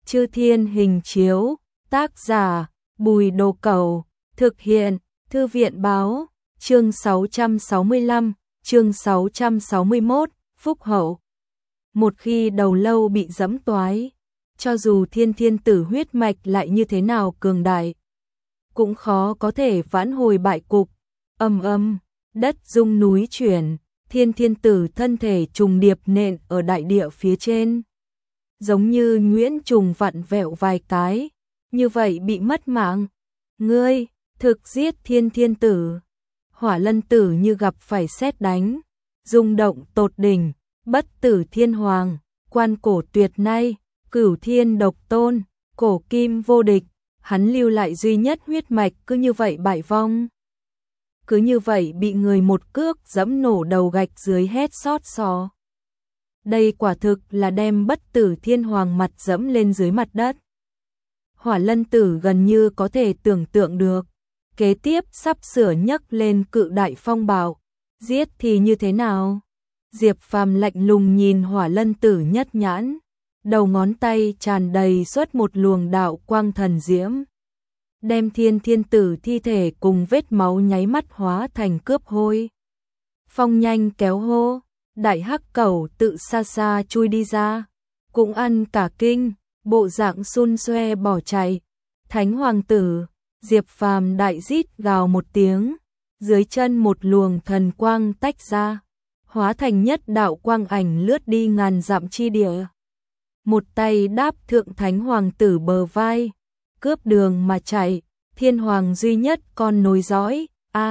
Chư Thiên Hình Chiếu, tác giả, Bùi Đồ Cẩu, thực hiện, Thư viện Báo, chương 665, chương 661, Phúc Hậu. Một khi đầu lâu bị giẫm toái, cho dù thiên tử huyết mạch lại như thế nào cường đại, cũng khó có thể vãn hồi bại cục. Đất rung núi chuyển, thiên tử thân thể trùng điệp nện ở đại địa phía trên. Giống như nhuyễn trùng vặn vẹo vài cái, như vậy bị mất mạng. Ngươi, thực giết thiên tử. Hỏa Lân tử như gặp phải sét đánh, rung động tột đỉnh, bất tử thiên hoàng, quan cổ tuyệt nay, cửu thiên độc tôn, cổ kim vô địch, hắn lưu lại duy nhất huyết mạch cứ như vậy bại vong. Cứ như vậy bị người một cước giẫm nổ đầu gạch dưới hét xót xò. Đây quả thực là đem bất tử thiên hoàng mặt giẫm lên dưới mặt đất. Hỏa Lân tử gần như có thể tưởng tượng được, kế tiếp sắp sửa nhấc lên cự đại phong bạo, giết thì như thế nào? Diệp Phàm lạnh lùng nhìn Hỏa Lân tử nhất nhãn, đầu ngón tay tràn đầy xuất một luồng đạo quang thần diễm, đem thiên tử thi thể cùng vết máu nháy mắt hóa thành cướp hôi. Phong nhanh kéo hô, đại hắc cẩu tự xa xa chui đi ra, cũng ăn cả kinh, bộ dạng xun xoe bỏ chạy. Thánh hoàng tử, Diệp Phàm đại rít gào một tiếng, dưới chân một luồng thần quang tách ra, hóa thành nhất đạo quang ảnh lướt đi ngàn dặm chi địa. Một tay đáp thượng thánh hoàng tử bờ vai, cướp đường mà chạy, thiên hoàng duy nhất con nối dõi,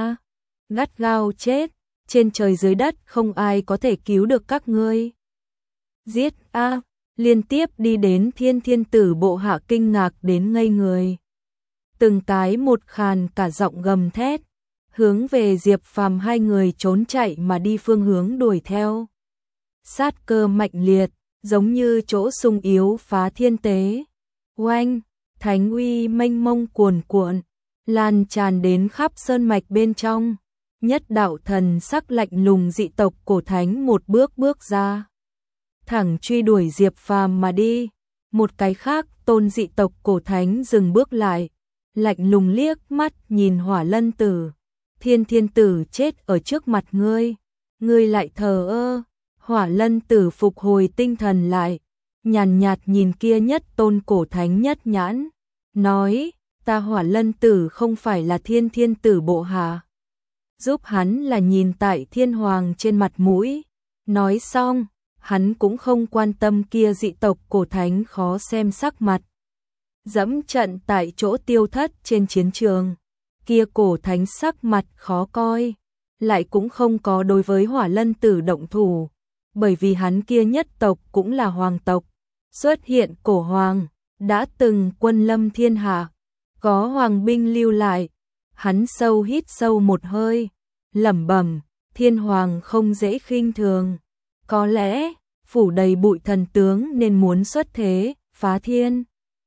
gắt gao chết, trên trời dưới đất không ai có thể cứu được các ngươi. Giết liên tiếp đi đến thiên tử bộ hạ kinh ngạc đến ngây người. Từng cái một khàn cả giọng gầm thét, hướng về Diệp Phàm hai người trốn chạy mà đi phương hướng đuổi theo. Sát cơ mạnh liệt, giống như chỗ sung yếu phá thiên tế. Oanh, thánh uy mênh mông cuồn cuộn, lan tràn đến khắp sơn mạch bên trong. Nhất đạo thần sắc lạnh lùng dị tộc cổ thánh một bước bước ra, thẳng truy đuổi Diệp Phàm mà đi. Một cái khác tôn dị tộc cổ thánh dừng bước lại, lạnh lùng liếc mắt nhìn Hỏa Lân tử. Thiên tử chết ở trước mặt ngươi lại thờ ơ. Hỏa Lân tử phục hồi tinh thần lại, nhàn nhạt nhìn kia nhất tôn cổ thánh nhất nhãn, nói, ta Hỏa Lân tử không phải là thiên tử bộ hạ, giúp hắn là nhìn tại thiên hoàng trên mặt mũi. Nói xong, hắn cũng không quan tâm kia dị tộc cổ thánh khó xem sắc mặt, dẫm trận tại chỗ tiêu thất trên chiến trường. Kia cổ thánh sắc mặt khó coi, lại cũng không có đối với Hỏa Lân tử động thủ, bởi vì hắn kia nhất tộc cũng là hoàng tộc, xuất hiện cổ hoàng, đã từng quân lâm thiên hạ, có hoàng binh lưu lại. Hắn sâu hít sâu một hơi, lẩm bẩm, thiên hoàng không dễ khinh thường, có lẽ phủ đầy bụi thần tướng nên muốn xuất thế, phá thiên.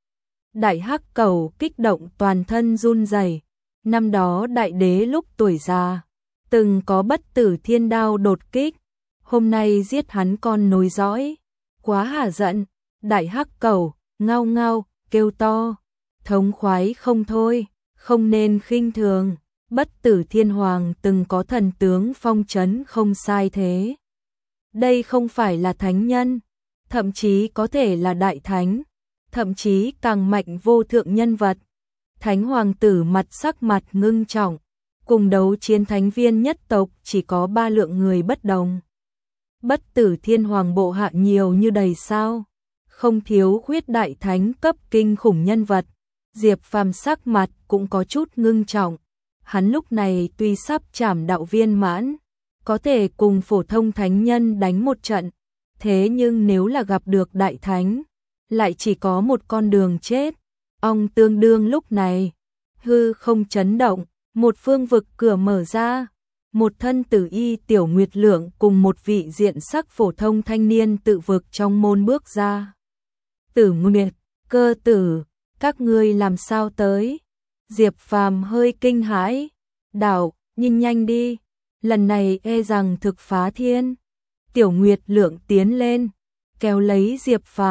Đại hắc cẩu kích động toàn thân run rẩy. Năm đó đại đế lúc tuổi già, từng có bất tử thiên đao đột kích, hôm nay giết hắn con nối dõi, quá hả giận. Đại hắc cẩu ngao ngao kêu to, thống khoái không thôi, không nên khinh thường, bất tử thiên hoàng từng có thần tướng phong trấn không sai thế. Đây không phải là thánh nhân, thậm chí có thể là đại thánh, thậm chí càng mạnh vô thượng nhân vật. Thánh hoàng tử sắc mặt ngưng trọng, cùng đấu chiến thánh viên nhất tộc chỉ có 3 lượng người bất đồng. Bất tử thiên hoàng bộ hạ nhiều như đầy sao, không thiếu khuyết đại thánh cấp kinh khủng nhân vật. Diệp Phàm sắc mặt cũng có chút ngưng trọng, hắn lúc này tuy sắp trảm đạo viên mãn, có thể cùng phổ thông thánh nhân đánh một trận, thế nhưng nếu là gặp được đại thánh, lại chỉ có một con đường chết. Ong tương đương lúc này, hư không chấn động, một phương vực cửa mở ra, một thân tử y tiểu nguyệt lượng cùng một vị diện sắc phổ thông thanh niên tự vực trong môn bước ra. Tử Nguyệt, Cơ tử, các ngươi làm sao tới? Diệp Phàm hơi kinh hãi, đảo, nhìn nhanh đi, lần này e rằng thực phá thiên. Tiểu Nguyệt lượng tiến lên, kéo lấy Diệp Phàm,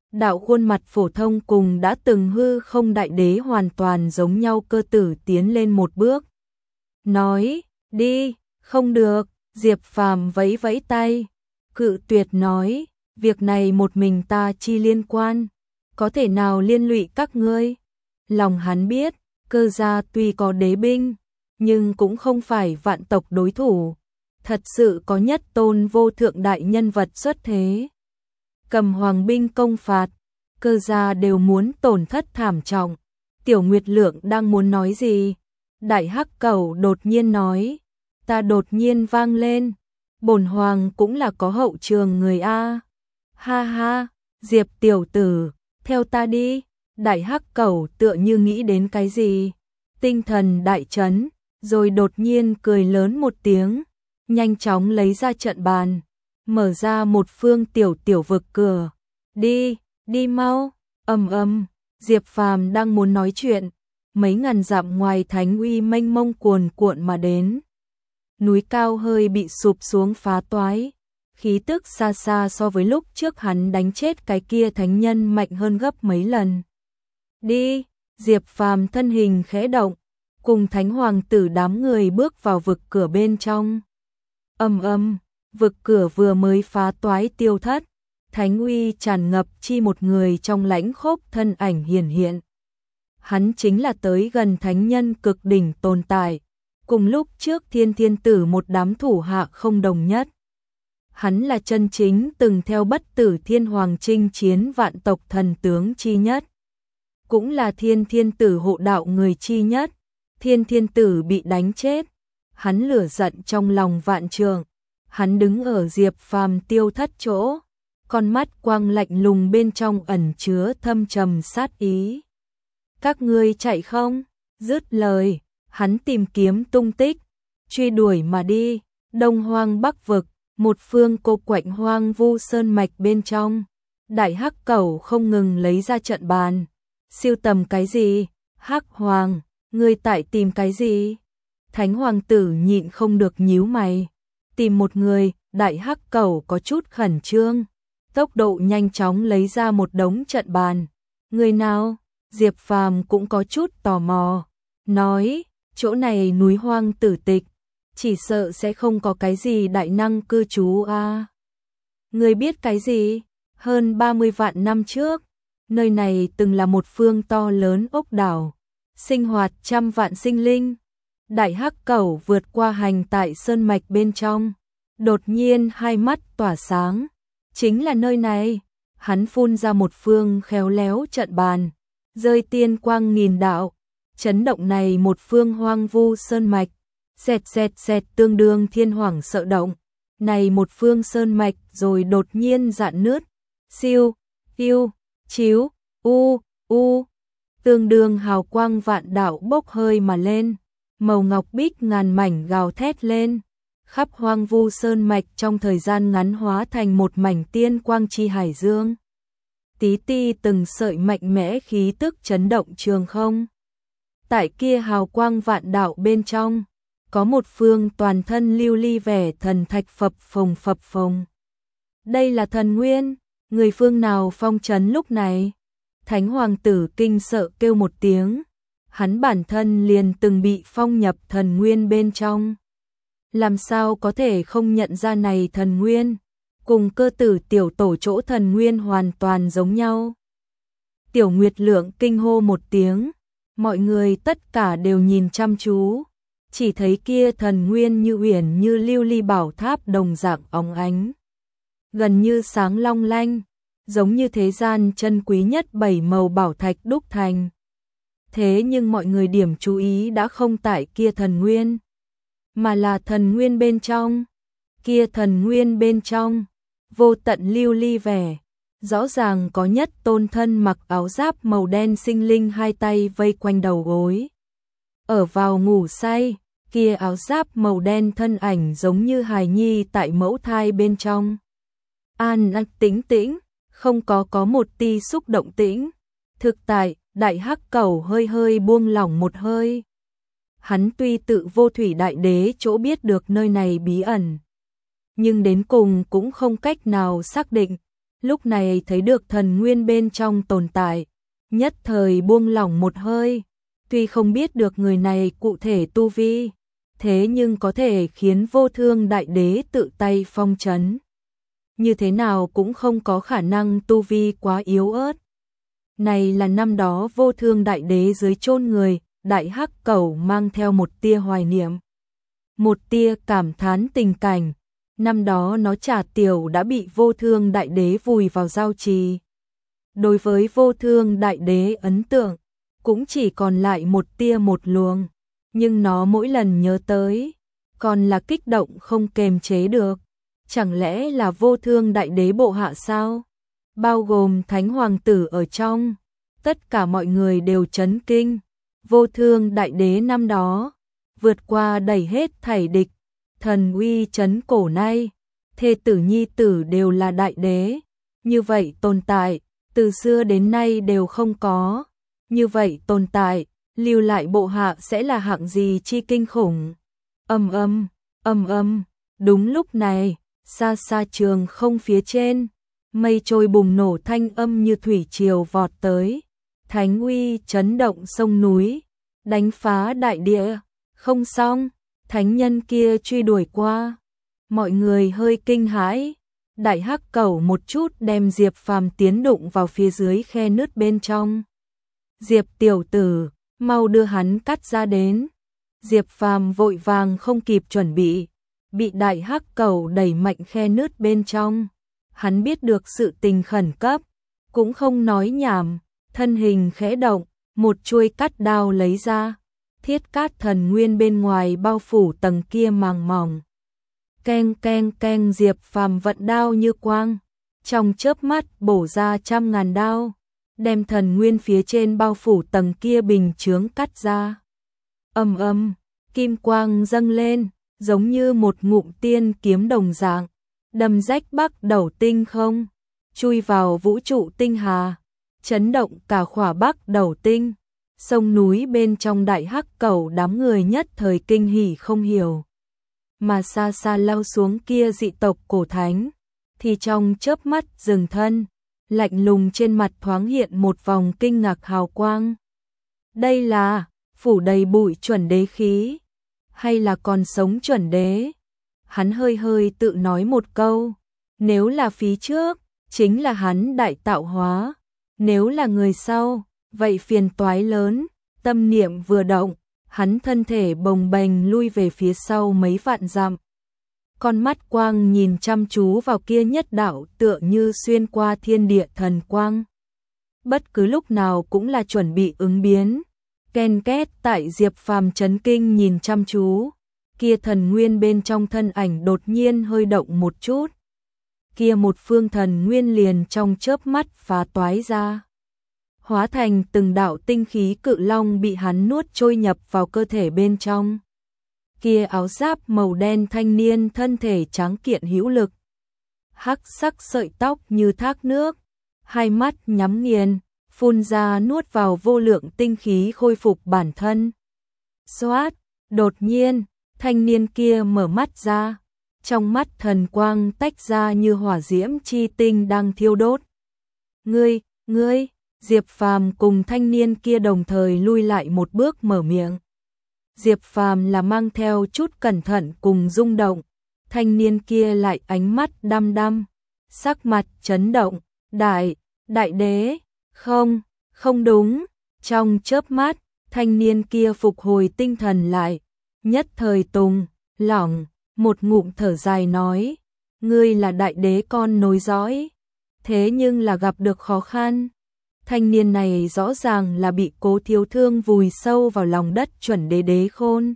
đạo khuôn mặt phổ thông cùng đã từng hư không đại đế hoàn toàn giống nhau. Cơ tử tiến lên một bước, nói, đi, không được, Diệp Phàm vẫy vẫy tay, cự tuyệt nói, việc này một mình ta chi liên quan, có thể nào liên lụy các ngươi. Lòng hắn biết, Cơ gia tuy có đế binh, nhưng cũng không phải vạn tộc đối thủ, thật sự có nhất tôn vô thượng đại nhân vật xuất thế, cầm hoàng binh công phạt, Cơ gia đều muốn tổn thất thảm trọng. Tiểu Nguyệt Lượng đang muốn nói gì, Đại Hắc Cẩu đột nhiên nói, ta đột nhiên vang lên, bổn hoàng cũng là có hậu trường người a. Ha ha, Diệp tiểu tử, theo ta đi. Đại Hắc Cẩu tựa như nghĩ đến cái gì, tinh thần đại chấn, rồi đột nhiên cười lớn một tiếng, nhanh chóng lấy ra trận bàn, mở ra một phương tiểu vực cửa. Đi, đi mau. Diệp Phàm đang muốn nói chuyện, mấy ngàn dặm ngoài thánh uy mênh mông cuồn cuộn mà đến. Núi cao hơi bị sụp xuống phá toái, khí tức xa xa so với lúc trước hắn đánh chết cái kia thánh nhân mạnh hơn gấp mấy lần. Đi, Diệp Phàm thân hình khẽ động, cùng thánh hoàng tử đám người bước vào vực cửa bên trong. Vực cửa vừa mới phá toái tiêu thất, thánh uy tràn ngập chi một người trong lãnh khốc thân ảnh hiển hiện. Hắn chính là tới gần thánh nhân cực đỉnh tồn tại, cùng lúc trước Thiên Thiên Tử một đám thủ hạ không đồng nhất. Hắn là chân chính từng theo Bất Tử Thiên Hoàng chinh chiến vạn tộc thần tướng chi nhất, cũng là Thiên Thiên Tử hộ đạo người chi nhất. Thiên Thiên Tử bị đánh chết, hắn lửa giận trong lòng vạn trượng, hắn đứng ở Diệp Phàm tiêu thất chỗ, con mắt quang lạnh lùng bên trong ẩn chứa thâm trầm sát ý. Các ngươi chạy không? Dứt lời, hắn tìm kiếm tung tích, truy đuổi mà đi. Đông Hoang Bắc vực, một phương cô quạnh hoang vu sơn mạch bên trong, Đại Hắc Cẩu không ngừng lấy ra trận bàn. Siêu tầm cái gì? Hắc Hoàng, ngươi tại tìm cái gì? Thánh hoàng tử nhịn không được nhíu mày. Tìm một người. Đại Hắc Cẩu có chút khẩn trương, tốc độ nhanh chóng lấy ra một đống trận bàn. Người nào? Diệp Phàm cũng có chút tò mò, nói, chỗ này núi hoang tử tịch, chỉ sợ sẽ không có cái gì đại năng cư trú a. Người biết cái gì? Hơn 30 vạn năm trước, nơi này từng là một phương to lớn ốc đảo, sinh hoạt trăm vạn sinh linh. Đại Hắc Cẩu vượt qua hành tại sơn mạch bên trong, đột nhiên hai mắt tỏa sáng, chính là nơi này. Hắn phun ra một phương khéo léo trận bàn, rơi tiên quang nghìn đạo, chấn động này một phương hoang vu sơn mạch, xẹt tương đương thiên hoàng sợ động. Này một phương sơn mạch rồi đột nhiên rạn nứt, siêu, tiêu, chiếu, tương đương hào quang vạn đạo bốc hơi mà lên, màu ngọc bích ngàn mảnh gào thét lên, khắp hoang vu sơn mạch trong thời gian ngắn hóa thành một mảnh tiên quang chi hải dương. Tí ti từng sợi mạnh mẽ khí tức chấn động trường không. Tại kia hào quang vạn đạo bên trong, có một phương toàn thân lưu ly vẻ thần thạch phập phồng. Đây là thần nguyên, người phương nào phong trấn lúc này? Thánh hoàng tử kinh sợ kêu một tiếng, hắn bản thân liền từng bị phong nhập thần nguyên bên trong. Làm sao có thể không nhận ra này thần nguyên, cùng Cơ tử tiểu tổ chỗ thần nguyên hoàn toàn giống nhau. Tiểu Nguyệt Lượng kinh hô một tiếng, mọi người tất cả đều nhìn chăm chú, chỉ thấy kia thần nguyên như uyển như lưu ly bảo tháp đồng dạng óng ánh, gần như sáng long lanh, giống như thế gian chân quý nhất 7 màu bảo thạch đúc thành. Thế nhưng mọi người điểm chú ý đã không tại kia thần nguyên, mà là thần nguyên bên trong. Kia thần nguyên bên trong, vô tận lưu ly vẻ, rõ ràng có nhất tôn thân mặc áo giáp màu đen sinh linh hai tay vây quanh đầu gối. Ở vào ngủ say, kia áo giáp màu đen thân ảnh giống như hài nhi tại mẫu thai bên trong. An tĩnh tĩnh, không có một ti xúc động tĩnh. Thực tại, Đại Hắc Cẩu hơi buông lỏng một hơi. Hắn tuy tự vô thủy đại đế chỗ biết được nơi này bí ẩn, nhưng đến cùng cũng không cách nào xác định lúc này thấy được thần nguyên bên trong tồn tại, nhất thời buông lỏng một hơi, tuy không biết được người này cụ thể tu vi, thế nhưng có thể khiến Vô Thương Đại Đế tự tay phong trấn. Như thế nào cũng không có khả năng tu vi quá yếu ớt. Này là năm đó Vô Thương Đại Đế dưới chôn người, Đại Hắc Cẩu mang theo một tia hoài niệm, một tia cảm thán tình cảnh. Năm đó nó Trà Tiểu đã bị Vô Thương Đại Đế vùi vào giao trì. Đối với Vô Thương Đại Đế ấn tượng, cũng chỉ còn lại một tia một luồng, nhưng nó mỗi lần nhớ tới, còn là kích động không kềm chế được. Chẳng lẽ là Vô Thương Đại Đế bộ hạ sao? Bao gồm Thánh Hoàng tử ở trong, tất cả mọi người đều chấn kinh. Vô Thương Đại Đế năm đó, vượt qua đẩy hết thảy địch, thần uy chấn cổ nay, thê tử nhi tử đều là đại đế, như vậy tồn tại, từ xưa đến nay đều không có, như vậy tồn tại, lưu lại bộ hạ sẽ là hạng gì chi kinh khủng. Ầm ầm, đúng lúc này, xa xa trường không phía trên, mây trôi bùng nổ thanh âm như thủy triều vọt tới, thánh uy chấn động sông núi, đánh phá đại địa, không xong, thánh nhân kia truy đuổi qua. Mọi người hơi kinh hãi, Đại Hắc Cẩu một chút đem Diệp Phàm tiến đụng vào phía dưới khe nứt bên trong. Diệp tiểu tử, mau đưa hắn cắt ra đến. Diệp Phàm vội vàng không kịp chuẩn bị Đại Hắc Cẩu đẩy mạnh khe nứt bên trong. Hắn biết được sự tình khẩn cấp, cũng không nói nhảm, thân hình khẽ động, một chuôi cắt đao lấy ra, thiết cát thần nguyên bên ngoài bao phủ tầng kia màng mỏng. Keng keng keng, Diệp Phàm vận đao như quang, trong chớp mắt bổ ra trăm ngàn đao, đem thần nguyên phía trên bao phủ tầng kia bình chướng cắt ra. Ầm, kim quang dâng lên, giống như một ngụm tiên kiếm đồng dạng, đâm rách Bắc Đầu tinh không, chui vào vũ trụ tinh hà, chấn động cả khỏa Bắc Đầu tinh. Sông núi bên trong Đại Hắc Cẩu đám người nhất thời kinh hỉ không hiểu. Mà xa xa lao xuống kia dị tộc cổ thánh, thì trong chớp mắt dừng thân, lạnh lùng trên mặt thoáng hiện một vòng kinh ngạc hào quang. Đây là phủ đầy bụi chuẩn đế khí, hay là còn sống chuẩn đế? Hắn hơi hơi tự nói một câu, nếu là phí trước, chính là hắn đại tạo hóa, nếu là người sau, vậy phiền toái lớn. Tâm niệm vừa động, hắn thân thể bồng bềnh lui về phía sau mấy vạn dặm. Con mắt quang nhìn chăm chú vào kia nhất đạo tựa như xuyên qua thiên địa thần quang. Bất cứ lúc nào cũng là chuẩn bị ứng biến. Ken két tại Diệp Phàm chấn kinh nhìn chăm chú, kia thần nguyên bên trong thân ảnh đột nhiên hơi động một chút. Kia một phương thần nguyên liền trong chớp mắt phá toái ra, hóa thành từng đạo tinh khí cự long bị hắn nuốt trôi nhập vào cơ thể bên trong. Kia áo giáp màu đen thanh niên thân thể tráng kiện hữu lực, hắc sắc sợi tóc như thác nước, hai mắt nhắm nghiền, phun ra nuốt vào vô lượng tinh khí khôi phục bản thân. Xoát, đột nhiên, thanh niên kia mở mắt ra, trong mắt thần quang tách ra như hỏa diễm chi tinh đang thiêu đốt. Ngươi, Diệp Phàm cùng thanh niên kia đồng thời lui lại một bước mở miệng. Diệp Phàm là mang theo chút cẩn thận cùng rung động, thanh niên kia lại ánh mắt đăm đăm, sắc mặt chấn động, đại đế, không đúng, trong chớp mắt, thanh niên kia phục hồi tinh thần lại, nhất thời tùng, lỏng, một ngụm thở dài nói, ngươi là đại đế con nối dõi, thế nhưng là gặp được khó khăn. Thanh niên này rõ ràng là bị Cố Thiếu Thương vùi sâu vào lòng đất chuẩn đế đế khôn.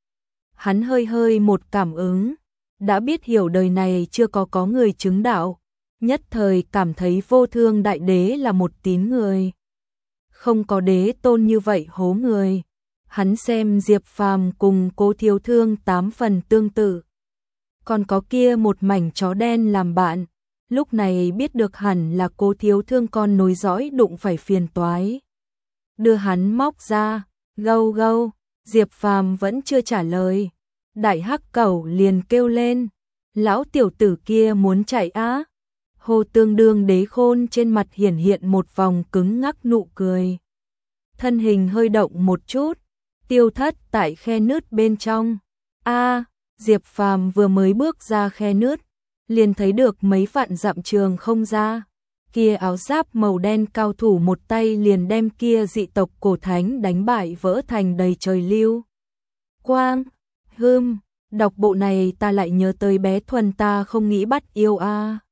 Hắn hơi hơi một cảm ứng, đã biết hiểu đời này chưa có người chứng đạo, nhất thời cảm thấy Vô Thương Đại Đế là một tín người. Không có đế tôn như vậy hố người. Hắn xem Diệp Phàm cùng Cố Thiếu Thương 8 phần tương tự. Còn có kia một mảnh chó đen làm bạn. Lúc này biết được hẳn là Cố Thiếu Thương con nối dõi đụng phải phiền toái. Đưa hắn móc ra, gâu, Diệp Phàm vẫn chưa trả lời. Đại Hắc Cẩu liền kêu lên, lão tiểu tử kia muốn chạy á. Hồ Tương Đương đế khôn trên mặt hiển hiện một vòng cứng ngắc nụ cười. Thân hình hơi động một chút, tiêu thất tại khe nứt bên trong. Diệp Phàm vừa mới bước ra khe nứt, liền thấy được mấy vạn dặm trường không ra. Kia áo giáp màu đen cao thủ một tay liền đem kia dị tộc cổ thánh đánh bại vỡ thành đầy trời lưu quang. Đọc bộ này ta lại nhớ tới bé Thuần ta không nghĩ bắt yêu